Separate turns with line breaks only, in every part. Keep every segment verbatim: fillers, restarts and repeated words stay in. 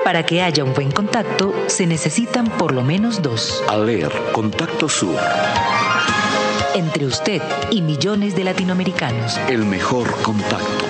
Para que haya un buen contacto, se necesitan por lo menos dos.
ALER, Contacto Sur.
Entre usted y millones de latinoamericanos.
El mejor contacto.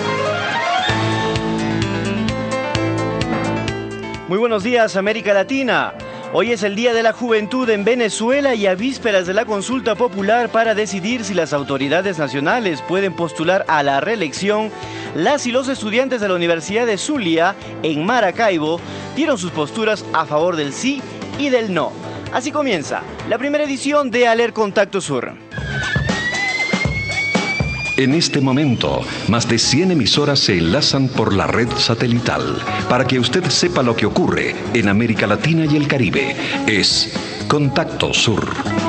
Muy buenos días, América Latina. Hoy es el Día de la Juventud en Venezuela y a vísperas de la consulta popular para decidir si las autoridades nacionales pueden postular a la reelección, las y los estudiantes de la Universidad de Zulia, en Maracaibo, dieron sus posturas a favor del sí y del no. Así comienza la primera edición de ALER Contacto Sur.
En este momento, más de cien emisoras se enlazan por la red satelital para que usted sepa lo que ocurre en América Latina y el Caribe. Es Contacto Sur.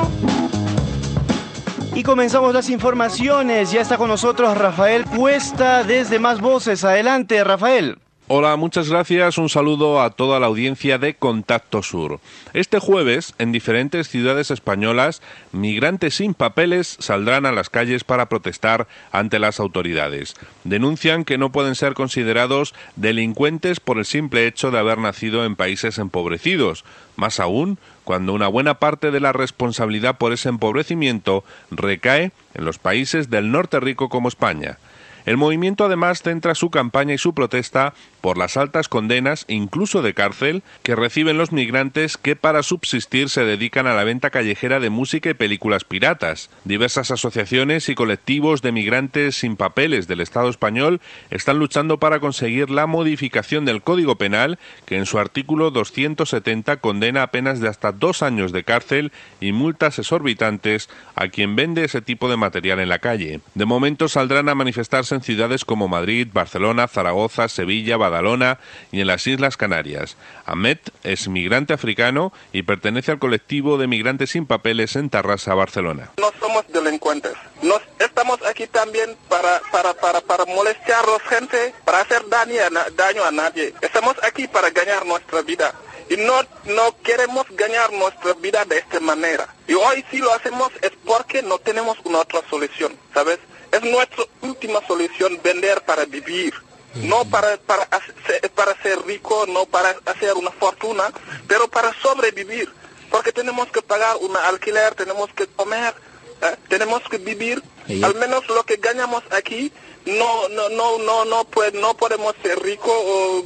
Y comenzamos las informaciones. Ya está con nosotros Rafael Cuesta desde Más Voces. Adelante, Rafael.
Hola, muchas gracias. Un saludo a toda la audiencia de Contacto Sur. Este jueves, en diferentes ciudades españolas, migrantes sin papeles saldrán a las calles para protestar ante las autoridades. Denuncian que no pueden ser considerados delincuentes por el simple hecho de haber nacido en países empobrecidos. Más aún, cuando una buena parte de la responsabilidad por ese empobrecimiento recae en los países del norte rico como España. El movimiento además centra su campaña y su protesta por las altas condenas, incluso de cárcel, que reciben los migrantes que para subsistir se dedican a la venta callejera de música y películas piratas. Diversas asociaciones y colectivos de migrantes sin papeles del Estado español están luchando para conseguir la modificación del Código Penal, que en su artículo doscientos setenta condena a penas de hasta dos años de cárcel y multas exorbitantes a quien vende ese tipo de material en la calle. De momento saldrán a manifestarse en ciudades como Madrid, Barcelona, Zaragoza, Sevilla, Badalona y en las Islas Canarias. Ahmed es migrante africano y pertenece al colectivo de migrantes sin papeles en Tarrasa, Barcelona.
No somos delincuentes. Nos estamos aquí también para para para para molestar a la gente, para hacer daño a, daño a nadie. Estamos aquí para ganar nuestra vida. Y no, no queremos ganar nuestra vida de esta manera. Y hoy si lo hacemos es porque no tenemos una otra solución, ¿sabes? Es nuestra última solución, vender para vivir. No para, para, hacer, para ser rico, no para hacer una fortuna, pero para sobrevivir. Porque tenemos que pagar un alquiler, tenemos que comer, ¿eh? Tenemos que vivir. Al menos lo que ganamos aquí, no no no no no, pues, no podemos ser ricos o...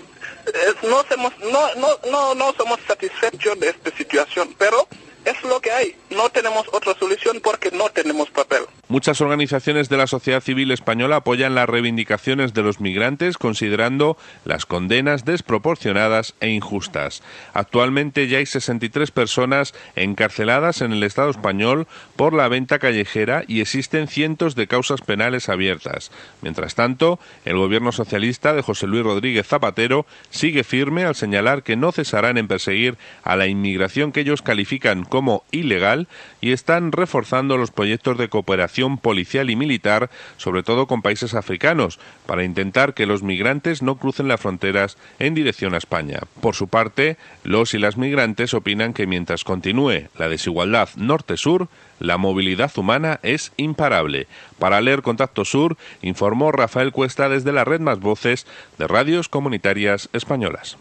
No somos, no, no, no, no somos satisfechos de esta situación, pero es lo que hay. No tenemos otra solución porque no tenemos papel.
Muchas organizaciones de la sociedad civil española apoyan las reivindicaciones de los migrantes, considerando las condenas desproporcionadas e injustas. Actualmente ya hay sesenta y tres personas encarceladas en el Estado español por la venta callejera y existen cientos de causas penales abiertas. Mientras tanto, el gobierno socialista de José Luis Rodríguez Zapatero sigue firme al señalar que no cesarán en perseguir a la inmigración que ellos califican como ilegal y están reforzando los proyectos de cooperación policial y militar, sobre todo con países africanos, para intentar que los migrantes no crucen las fronteras en dirección a España. Por su parte, los y las migrantes opinan que mientras continúe la desigualdad norte-sur, la movilidad humana es imparable. Para ALER Contacto Sur, informó Rafael Cuesta desde la red Más Voces de Radios Comunitarias Españolas.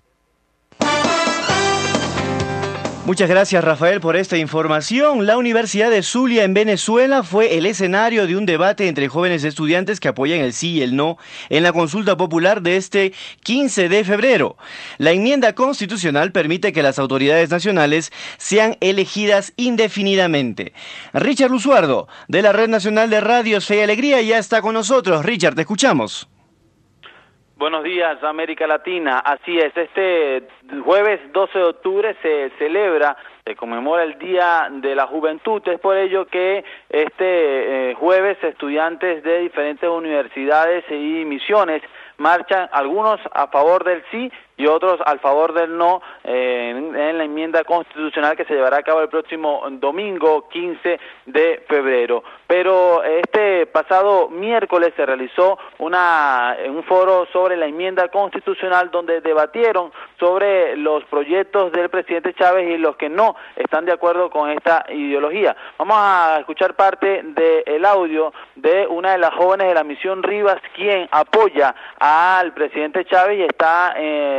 Muchas gracias, Rafael, por esta información. La Universidad de Zulia en Venezuela fue el escenario de un debate entre jóvenes estudiantes que apoyan el sí y el no en la consulta popular de este quince de febrero. La enmienda constitucional permite que las autoridades nacionales sean elegidas indefinidamente. Richard Luzuardo, de la Red Nacional de Radios Fe y Alegría, ya está con nosotros. Richard, te escuchamos.
Buenos días, América Latina. Así es, este jueves doce de octubre se celebra, se conmemora el Día de la Juventud. Es por ello que este eh, jueves estudiantes de diferentes universidades y misiones marchan, algunos a favor del sí y otros al favor del no, eh, en, en la enmienda constitucional que se llevará a cabo el próximo domingo quince de febrero. Pero este pasado miércoles se realizó una un foro sobre la enmienda constitucional donde debatieron sobre los proyectos del presidente Chávez y los que no están de acuerdo con esta ideología. Vamos a escuchar parte del audio de una de las jóvenes de la Misión Rivas, quien apoya al presidente Chávez y está eh,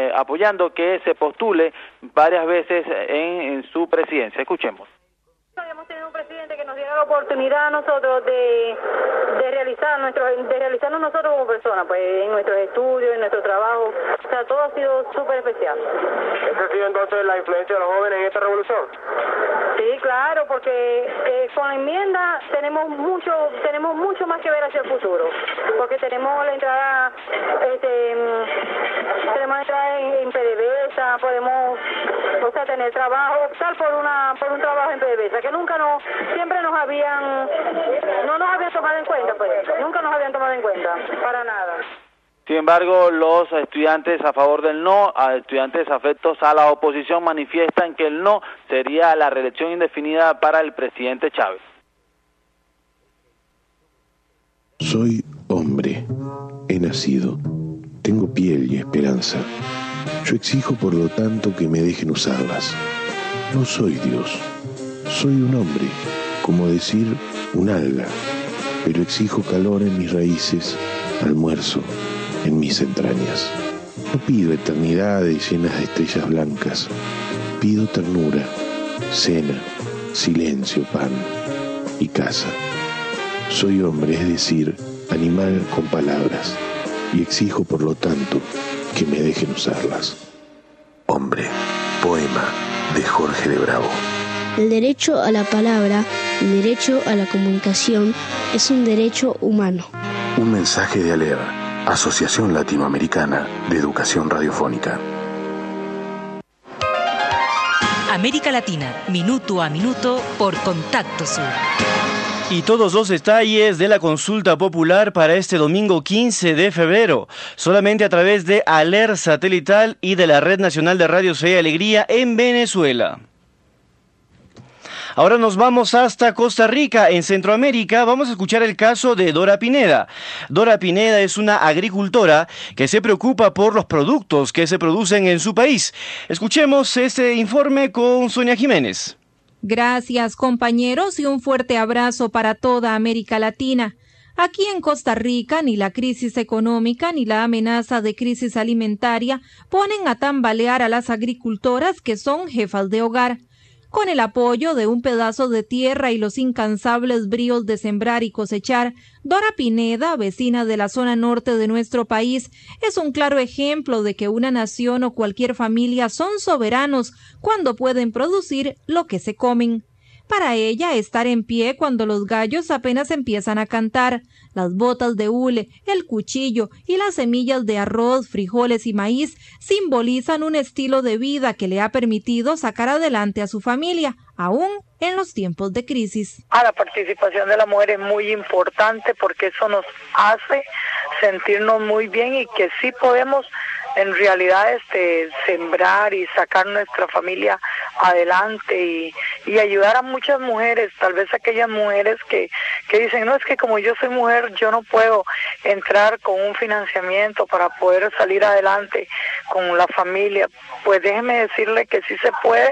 eh, apoyando que se postule varias veces en, en su presidencia. Escuchemos.
Habíamos tenido un presidente que nos diera la oportunidad a nosotros de, de realizar nuestro, de realizarnos nosotros como personas, pues en nuestros estudios, en nuestro trabajo, o sea, todo ha sido súper especial.
¿Esa ha sido entonces la influencia de los jóvenes en esta revolución?
Sí, claro, porque eh, con la enmienda tenemos mucho, tenemos mucho más que ver hacia el futuro, porque tenemos la entrada, este, tenemos la entrada en, en PDVSA, podemos, o sea, tener trabajo, optar por una, por un trabajo en PDVSA, que nunca nos, siempre nos habían, no nos habían tomado en cuenta, pues, nunca nos habían tomado en cuenta, para nada.
Sin embargo, los estudiantes a favor del no, a estudiantes afectos a la oposición, manifiestan que el no sería la reelección indefinida para el presidente Chávez.
Soy hombre, he nacido, tengo piel y esperanza. Yo exijo por lo tanto que me dejen usarlas. No soy Dios, soy un hombre, como decir un alga, pero exijo calor en mis raíces, almuerzo en mis entrañas. No pido eternidades llenas de estrellas blancas, pido ternura, cena, silencio, pan y casa. Soy hombre, es decir, animal con palabras, y exijo por lo tanto que me dejen usarlas. Hombre, poema de Jorge de Bravo.
El derecho a la palabra, el derecho a la comunicación, es un derecho humano.
Un mensaje de ALER, Asociación Latinoamericana de Educación Radiofónica.
América Latina, minuto a minuto por Contacto Sur.
Y todos los detalles de la consulta popular para este domingo quince de febrero, solamente a través de ALER Satelital y de la Red Nacional de Radio Fe y Alegría en Venezuela. Ahora nos vamos hasta Costa Rica, en Centroamérica. Vamos a escuchar el caso de Dora Pineda. Dora Pineda es una agricultora que se preocupa por los productos que se producen en su país. Escuchemos este informe con Sonia Jiménez.
Gracias, compañeros, y un fuerte abrazo para toda América Latina. Aquí en Costa Rica, ni la crisis económica ni la amenaza de crisis alimentaria ponen a tambalear a las agricultoras que son jefas de hogar. Con el apoyo de un pedazo de tierra y los incansables bríos de sembrar y cosechar, Dora Pineda, vecina de la zona norte de nuestro país, es un claro ejemplo de que una nación o cualquier familia son soberanos cuando pueden producir lo que se comen. Para ella, estar en pie cuando los gallos apenas empiezan a cantar, las botas de hule, el cuchillo y las semillas de arroz, frijoles y maíz simbolizan un estilo de vida que le ha permitido sacar adelante a su familia, aún en los tiempos de crisis.
Ah, la participación de la mujer es muy importante porque eso nos hace sentirnos muy bien y que sí podemos en realidad este sembrar y sacar nuestra familia adelante y, y ayudar a muchas mujeres, tal vez aquellas mujeres que, que dicen, no, es que como yo soy mujer, yo no puedo entrar con un financiamiento para poder salir adelante con la familia. Pues déjeme decirle que sí se puede,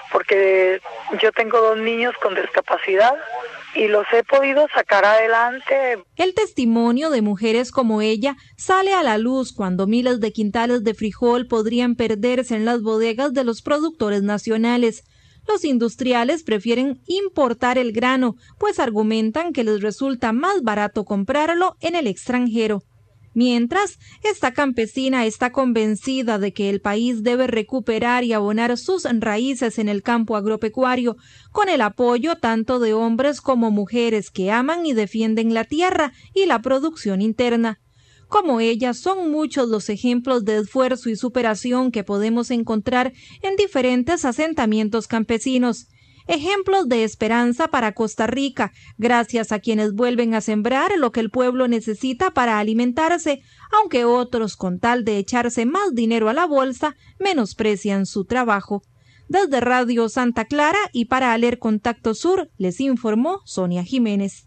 porque yo tengo dos niños con discapacidad y los he podido sacar adelante.
El testimonio de mujeres como ella sale a la luz cuando miles de quintales de frijol podrían perderse en las bodegas de los productores nacionales. Los industriales prefieren importar el grano, pues argumentan que les resulta más barato comprarlo en el extranjero. Mientras, esta campesina está convencida de que el país debe recuperar y abonar sus raíces en el campo agropecuario, con el apoyo tanto de hombres como mujeres que aman y defienden la tierra y la producción interna. Como ella, son muchos los ejemplos de esfuerzo y superación que podemos encontrar en diferentes asentamientos campesinos. Ejemplos de esperanza para Costa Rica, gracias a quienes vuelven a sembrar lo que el pueblo necesita para alimentarse, aunque otros, con tal de echarse más dinero a la bolsa, menosprecian su trabajo. Desde Radio Santa Clara y para ALER Contacto Sur, les informó Sonia Jiménez.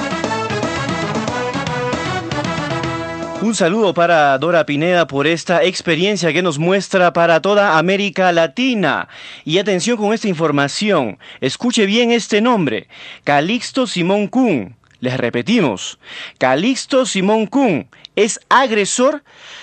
Un saludo para Dora Pineda por esta experiencia que nos muestra para toda América Latina. Y atención con esta información, escuche bien este nombre, Calixto Simón Kun. Les repetimos, Calixto Simón Kun es agresor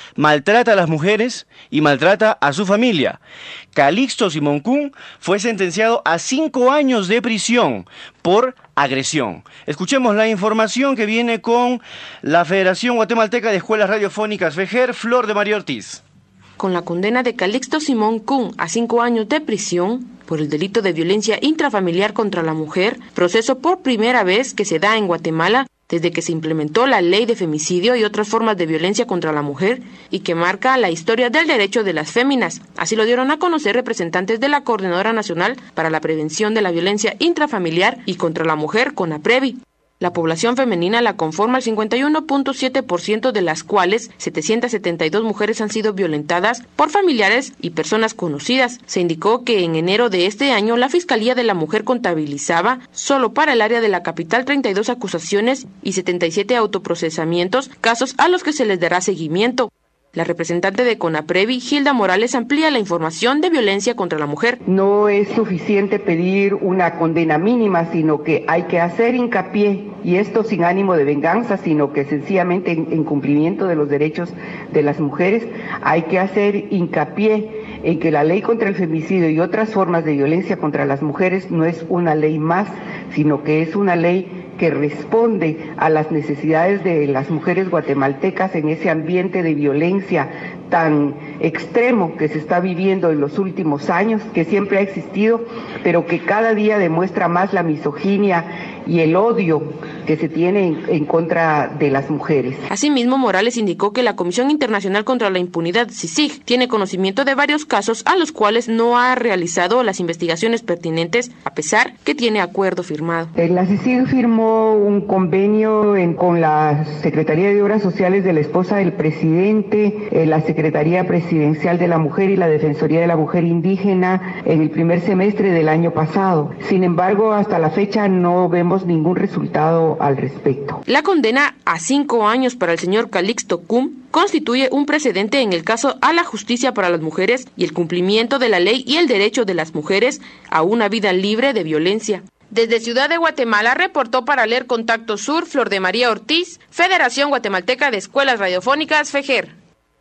maltrata a las mujeres y maltrata a su familia. Calixto Simoncún fue sentenciado a cinco años de prisión por agresión. Escuchemos la información que viene con la Federación Guatemalteca de Escuelas Radiofónicas, FEJER, Flor de María Ortiz.
Con la condena de Calixto Simoncún a cinco años de prisión por el delito de violencia intrafamiliar contra la mujer, proceso por primera vez que se da en Guatemala desde que se implementó la ley de femicidio y otras formas de violencia contra la mujer y que marca la historia del derecho de las féminas. Así lo dieron a conocer representantes de la Coordinadora Nacional para la Prevención de la Violencia Intrafamiliar y contra la Mujer, CONAPREVI. La población femenina la conforma el cincuenta y uno punto siete por ciento, de las cuales setecientas setenta y dos mujeres han sido violentadas por familiares y personas conocidas. Se indicó que en enero de este año la Fiscalía de la Mujer contabilizaba solo para el área de la capital treinta y dos acusaciones y setenta y siete autoprocesamientos, casos a los que se les dará seguimiento. La representante de CONAPREVI, Gilda Morales, amplía la información de violencia contra la mujer.
No es suficiente pedir una condena mínima, sino que hay que hacer hincapié, y esto sin ánimo de venganza, sino que sencillamente en, en cumplimiento de los derechos de las mujeres, hay que hacer hincapié en que la ley contra el femicidio y otras formas de violencia contra las mujeres no es una ley más, sino que es una ley que responde a las necesidades de las mujeres guatemaltecas en ese ambiente de violencia tan extremo que se está viviendo en los últimos años, que siempre ha existido, pero que cada día demuestra más la misoginia y el odio que se tiene en, en contra de las mujeres.
Asimismo, Morales indicó que la Comisión Internacional contra la Impunidad, CICIG, tiene conocimiento de varios casos a los cuales no ha realizado las investigaciones pertinentes, a pesar que tiene acuerdo firmado.
La CICIG firmó un convenio en, con la Secretaría de Obras Sociales de la esposa del presidente, eh, la Secretaría Presidencial de la Mujer y la Defensoría de la Mujer Indígena en el primer semestre del año pasado. Sin embargo, hasta la fecha no vemos ningún resultado al respecto.
La condena a cinco años para el señor Calixto Cum constituye un precedente en el caso a la justicia para las mujeres y el cumplimiento de la ley y el derecho de las mujeres a una vida libre de violencia. Desde Ciudad de Guatemala reportó para Leer Contacto Sur, Flor de María Ortiz, Federación Guatemalteca de Escuelas Radiofónicas, FEJER.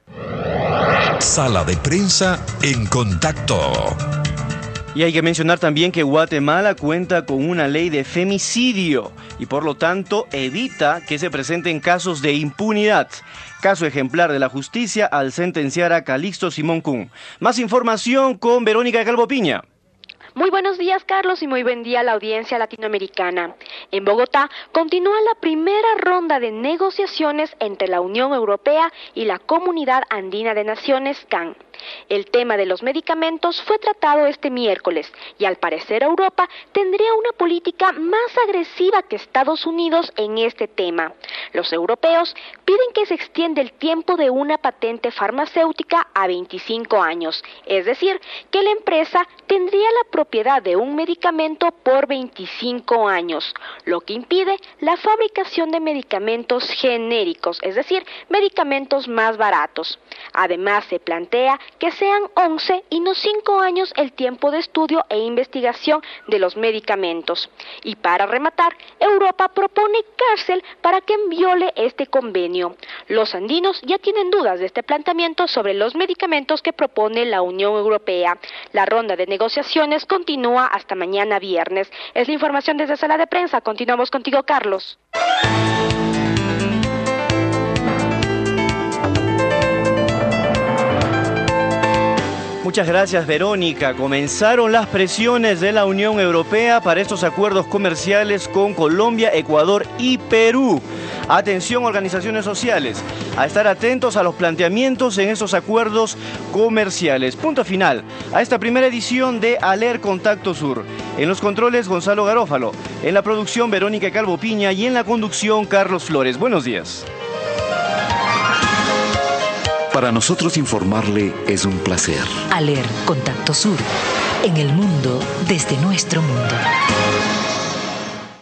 Sala de prensa en Contacto.
Y hay que mencionar también que Guatemala cuenta con una ley de femicidio y por lo tanto evita que se presenten casos de impunidad. Caso ejemplar de la justicia al sentenciar a Calixto Simoncún. Más información con Verónica Calvo Piña.
Muy buenos días, Carlos, y muy buen día a la audiencia latinoamericana. En Bogotá continúa la primera ronda de negociaciones entre la Unión Europea y la Comunidad Andina de Naciones, C A N. El tema de los medicamentos fue tratado este miércoles y al parecer Europa tendría una política más agresiva que Estados Unidos en este tema. Los europeos piden que se extienda el tiempo de una patente farmacéutica a veinticinco años, es decir, que la empresa tendría la propiedad de un medicamento por veinticinco años, lo que impide la fabricación de medicamentos genéricos, es decir, medicamentos más baratos. Además, se plantea que sean once y no cinco años el tiempo de estudio e investigación de los medicamentos. Y para rematar, Europa propone cárcel para quien viole este convenio. Los andinos ya tienen dudas de este planteamiento sobre los medicamentos que propone la Unión Europea. La ronda de negociaciones continúa hasta mañana viernes. Es la información desde Sala de Prensa. Continuamos contigo, Carlos.
Muchas gracias, Verónica. Comenzaron las presiones de la Unión Europea para estos acuerdos comerciales con Colombia, Ecuador y Perú. Atención, organizaciones sociales, a estar atentos a los planteamientos en estos acuerdos comerciales. Punto final a esta primera edición de Aler Contacto Sur. En los controles, Gonzalo Garófalo. En la producción, Verónica Calvo Piña. Y en la conducción, Carlos Flores. Buenos días.
Para nosotros informarle es un placer.
Aler Contacto Sur, en el mundo desde nuestro mundo.